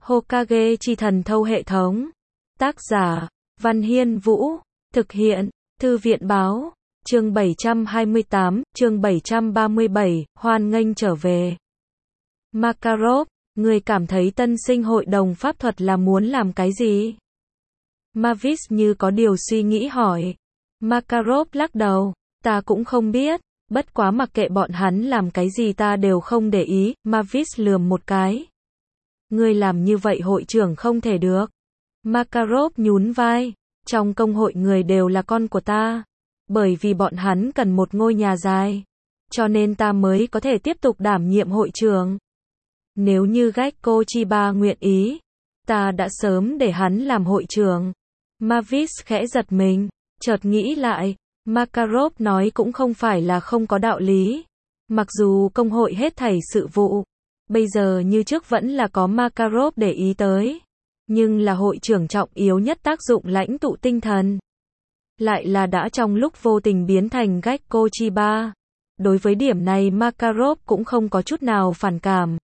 Hokage chi thần thâu hệ thống. Tác giả, Văn Hiên Vũ. Thực hiện, Thư viện Báo. Chương 728, chương 737, hoan nghênh trở về. Makarov, người cảm thấy tân sinh hội đồng pháp thuật là muốn làm cái gì? Mavis như có điều suy nghĩ hỏi. Makarov lắc đầu, ta cũng không biết, bất quá mặc kệ bọn hắn làm cái gì ta đều không để ý. Mavis lườm một cái. Ngươi làm như vậy hội trưởng không thể được. Makarov nhún vai, trong công hội người đều là con của ta, bởi vì bọn hắn cần một ngôi nhà dài, cho nên ta mới có thể tiếp tục đảm nhiệm hội trưởng. Nếu như Gekko Chiba nguyện ý, ta đã sớm để hắn làm hội trưởng. Mavis khẽ giật mình, chợt nghĩ lại, Makarov nói cũng không phải là không có đạo lý. Mặc dù công hội hết thảy sự vụ, bây giờ như trước vẫn là có Makarov để ý tới, nhưng là hội trưởng trọng yếu nhất tác dụng lãnh tụ tinh thần, lại là đã trong lúc vô tình biến thành Gekko Chiba. Đối với điểm này Makarov cũng không có chút nào phản cảm,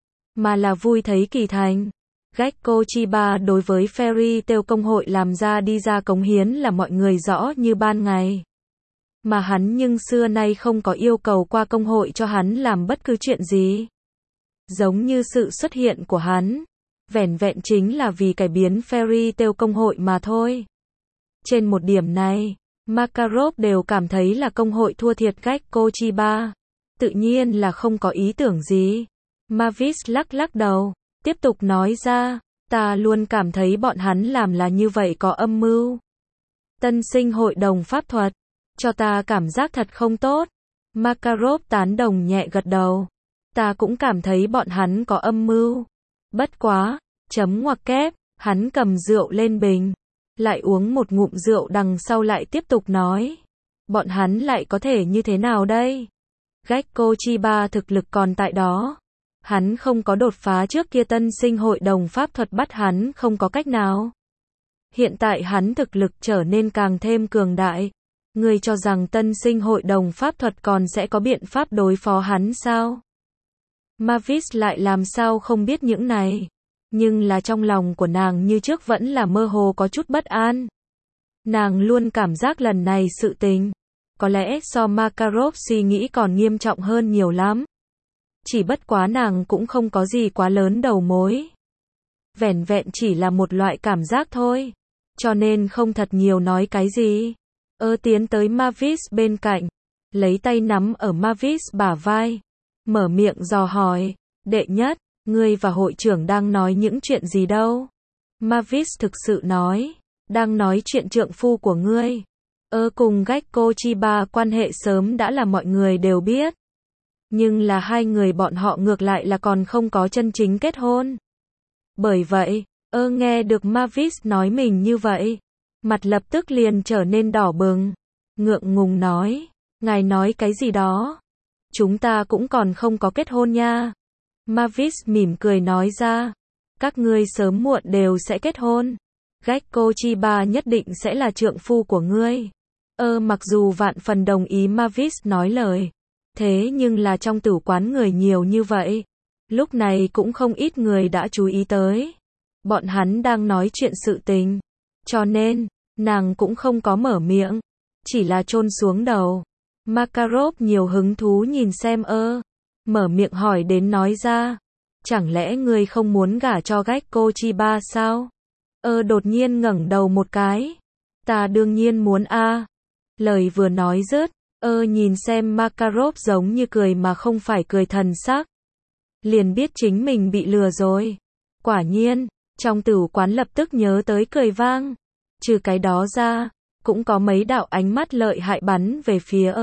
mà là vui thấy kỳ thành. Gekko Chiba đối với Fairy Tail công hội làm ra đi ra cống hiến là mọi người rõ như ban ngày. Mà hắn nhưng xưa nay không có yêu cầu qua công hội cho hắn làm bất cứ chuyện gì. Giống như sự xuất hiện của hắn, vẻn vẹn chính là vì cải biến Fairy Tail công hội mà thôi. Trên một điểm này, Makarov đều cảm thấy là công hội thua thiệt Gekko Chiba. Tự nhiên là không có ý tưởng gì. Mavis lắc lắc đầu, tiếp tục nói ra, ta luôn cảm thấy bọn hắn làm là như vậy có âm mưu. Tân sinh hội đồng pháp thuật, cho ta cảm giác thật không tốt. Makarov tán đồng nhẹ gật đầu. Ta cũng cảm thấy bọn hắn có âm mưu. Bất quá, chấm ngoặc kép, hắn cầm rượu lên bình, lại uống một ngụm rượu đằng sau lại tiếp tục nói. Bọn hắn lại có thể như thế nào đây? Gekko Chiba thực lực còn tại đó. Hắn không có đột phá trước kia tân sinh hội đồng pháp thuật bắt hắn không có cách nào. Hiện tại hắn thực lực trở nên càng thêm cường đại. Ngươi cho rằng tân sinh hội đồng pháp thuật còn sẽ có biện pháp đối phó hắn sao? Mavis lại làm sao không biết những này. Nhưng là trong lòng của nàng như trước vẫn là mơ hồ có chút bất an. Nàng luôn cảm giác lần này sự tình, có lẽ so Makarov suy nghĩ còn nghiêm trọng hơn nhiều lắm. Chỉ bất quá nàng cũng không có gì quá lớn đầu mối. Vẻn vẹn chỉ là một loại cảm giác thôi. Cho nên không thật nhiều nói cái gì. Tiến tới Mavis bên cạnh, lấy tay nắm ở Mavis bả vai, mở miệng dò hỏi, đệ nhất, ngươi và hội trưởng đang nói những chuyện gì đâu? Mavis thực sự nói, đang nói chuyện trượng phu của ngươi. Cùng Gekko Chiba quan hệ sớm đã là mọi người đều biết. Nhưng là hai người bọn họ ngược lại là còn không có chân chính kết hôn. Bởi vậy, nghe được Mavis nói mình như vậy, mặt lập tức liền trở nên đỏ bừng, ngượng ngùng nói, ngài nói cái gì đó? Chúng ta cũng còn không có kết hôn nha. Mavis mỉm cười nói ra, các ngươi sớm muộn đều sẽ kết hôn. Gekko Chiba nhất định sẽ là trượng phu của ngươi. Mặc dù vạn phần đồng ý Mavis nói lời, thế nhưng là trong tử quán người nhiều như vậy, lúc này cũng không ít người đã chú ý tới. Bọn hắn đang nói chuyện sự tình, cho nên, nàng cũng không có mở miệng, chỉ là chôn xuống đầu. Makarov nhiều hứng thú nhìn xem mở miệng hỏi đến nói ra, chẳng lẽ ngươi không muốn gả cho Gekko Chiba sao? Đột nhiên ngẩng đầu một cái, ta đương nhiên muốn a. Lời vừa nói dứt, nhìn xem Makarov giống như cười mà không phải cười thần sắc, liền biết chính mình bị lừa rồi. Quả nhiên, trong tử quán lập tức nhớ tới cười vang. Trừ cái đó ra, cũng có mấy đạo ánh mắt lợi hại bắn về phía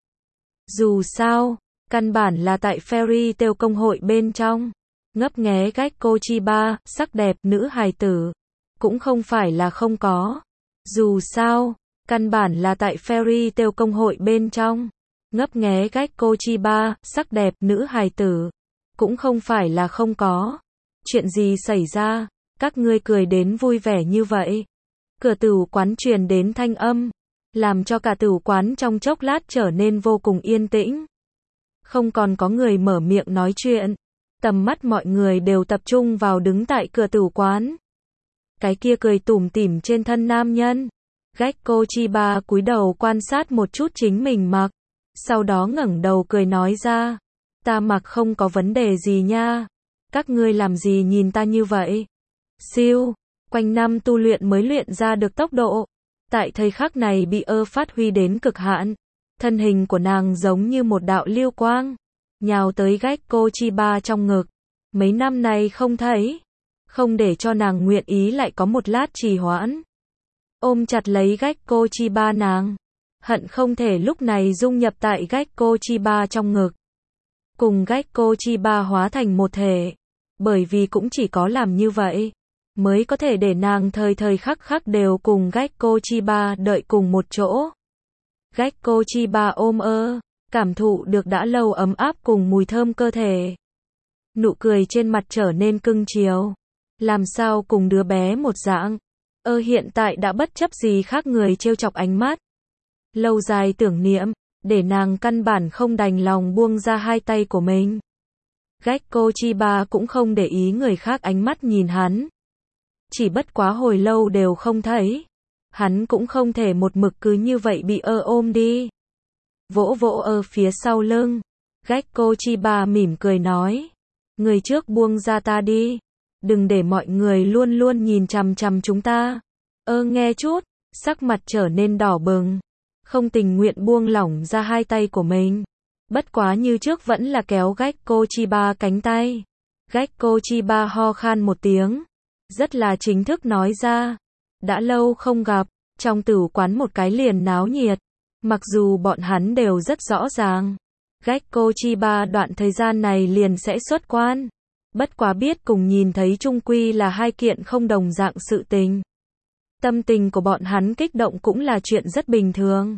Dù sao, căn bản là tại Fairy Tail công hội bên trong, ngấp nghé Gekko Chiba, sắc đẹp nữ hài tử, cũng không phải là không có. Dù sao, căn bản là tại Fairy Tail công hội bên trong, ngấp nghé Gekko Chiba, sắc đẹp nữ hài tử, cũng không phải là không có. Chuyện gì xảy ra? Các ngươi cười đến vui vẻ như vậy. Cửa tửu quán truyền đến thanh âm, làm cho cả tửu quán trong chốc lát trở nên vô cùng yên tĩnh. Không còn có người mở miệng nói chuyện. Tầm mắt mọi người đều tập trung vào đứng tại cửa tử quán. Cái kia cười tủm tỉm trên thân nam nhân. Gekko Chiba cúi đầu quan sát một chút chính mình mặc. Sau đó ngẩng đầu cười nói ra. Ta mặc không có vấn đề gì nha. Các ngươi làm gì nhìn ta như vậy? Siêu, quanh năm tu luyện mới luyện ra được tốc độ. Tại thời khắc này bị phát huy đến cực hạn. Thân hình của nàng giống như một đạo lưu quang. Nhào tới Gekko Chiba trong ngực. Mấy năm nay không thấy. Không để cho nàng nguyện ý lại có một lát trì hoãn. Ôm chặt lấy Gekko Chiba nàng. Hận không thể lúc này dung nhập tại Gekko Chiba trong ngực. Cùng Gekko Chiba hóa thành một thể. Bởi vì cũng chỉ có làm như vậy. Mới có thể để nàng thời thời khắc khắc đều cùng Gekko Chiba đợi cùng một chỗ. Gekko Chiba ôm cảm thụ được đã lâu ấm áp cùng mùi thơm cơ thể. Nụ cười trên mặt trở nên cưng chiều. Làm sao cùng đứa bé một dạng. Hiện tại đã bất chấp gì khác người trêu chọc ánh mắt. Lâu dài tưởng niệm, để nàng căn bản không đành lòng buông ra hai tay của mình. Gekko Chiba cũng không để ý người khác ánh mắt nhìn hắn. Chỉ bất quá hồi lâu đều không thấy. Hắn cũng không thể một mực cứ như vậy bị ôm đi. Vỗ vỗ phía sau lưng. Gekko Chiba mỉm cười nói. Người trước buông ra ta đi. Đừng để mọi người luôn luôn nhìn chằm chằm chúng ta. Nghe chút, sắc mặt trở nên đỏ bừng. Không tình nguyện buông lỏng ra hai tay của mình. Bất quá như trước vẫn là kéo Gekko Chiba cánh tay. Gekko Chiba ho khan một tiếng. Rất là chính thức nói ra. Đã lâu không gặp, trong tử quán một cái liền náo nhiệt. Mặc dù bọn hắn đều rất rõ ràng. Gekko Chiba đoạn thời gian này liền sẽ xuất quan. Bất quá biết cùng nhìn thấy chung quy là hai kiện không đồng dạng sự tình. Tâm tình của bọn hắn kích động cũng là chuyện rất bình thường.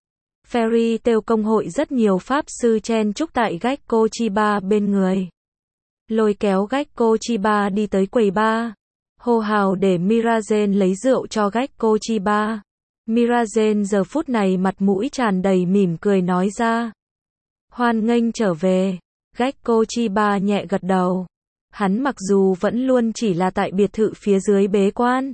Fairy Tail công hội rất nhiều pháp sư chen chúc tại Gekko Chiba bên người. Lôi kéo Gekko Chiba đi tới quầy bar. Hô hào để Mirazen lấy rượu cho Gekko Chiba. Mirazen giờ phút này mặt mũi tràn đầy mỉm cười nói ra. Hoan nghênh trở về. Gekko Chiba nhẹ gật đầu. Hắn mặc dù vẫn luôn chỉ là tại biệt thự phía dưới bế quan.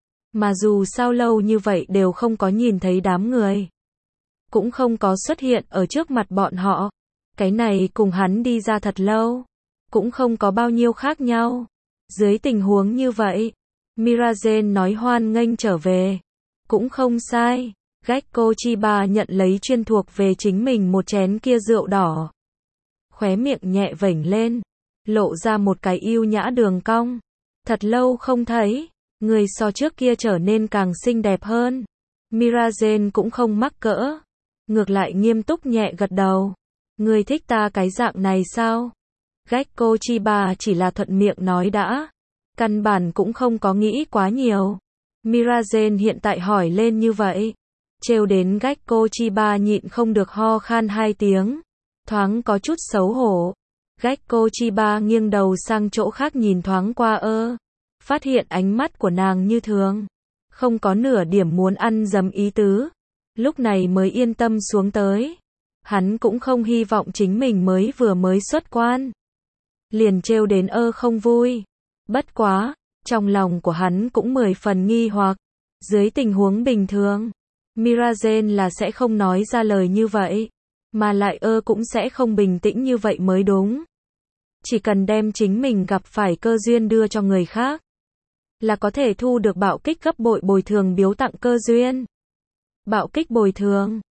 Mà dù sao lâu như vậy đều không có nhìn thấy đám người. Cũng không có xuất hiện ở trước mặt bọn họ. Cái này cùng hắn đi ra thật lâu. Cũng không có bao nhiêu khác nhau. Dưới tình huống như vậy, Mirazen nói hoan nghênh trở về. Cũng không sai. Gekko Chiba nhận lấy chuyên thuộc về chính mình một chén kia rượu đỏ. Khóe miệng nhẹ vểnh lên. Lộ ra một cái yêu nhã đường cong. Thật lâu không thấy. Người so trước kia trở nên càng xinh đẹp hơn. Mirazen cũng không mắc cỡ. Ngược lại nghiêm túc nhẹ gật đầu. Người thích ta cái dạng này sao? Gekko Chiba chỉ là thuận miệng nói đã. Căn bản cũng không có nghĩ quá nhiều. Mirazen hiện tại hỏi lên như vậy. Trêu đến Gekko Chiba nhịn không được ho khan hai tiếng. Thoáng có chút xấu hổ. Gekko Chiba nghiêng đầu sang chỗ khác nhìn thoáng qua phát hiện ánh mắt của nàng như thường. Không có nửa điểm muốn ăn dấm ý tứ. Lúc này mới yên tâm xuống tới. Hắn cũng không hy vọng chính mình mới xuất quan. Liền trêu đến không vui. Bất quá, trong lòng của hắn cũng 10 phần nghi hoặc. Dưới tình huống bình thường, Mirazen là sẽ không nói ra lời như vậy. Mà lại cũng sẽ không bình tĩnh như vậy mới đúng. Chỉ cần đem chính mình gặp phải cơ duyên đưa cho người khác. Là có thể thu được bạo kích gấp bội bồi thường biếu tặng cơ duyên. Bạo kích bồi thường.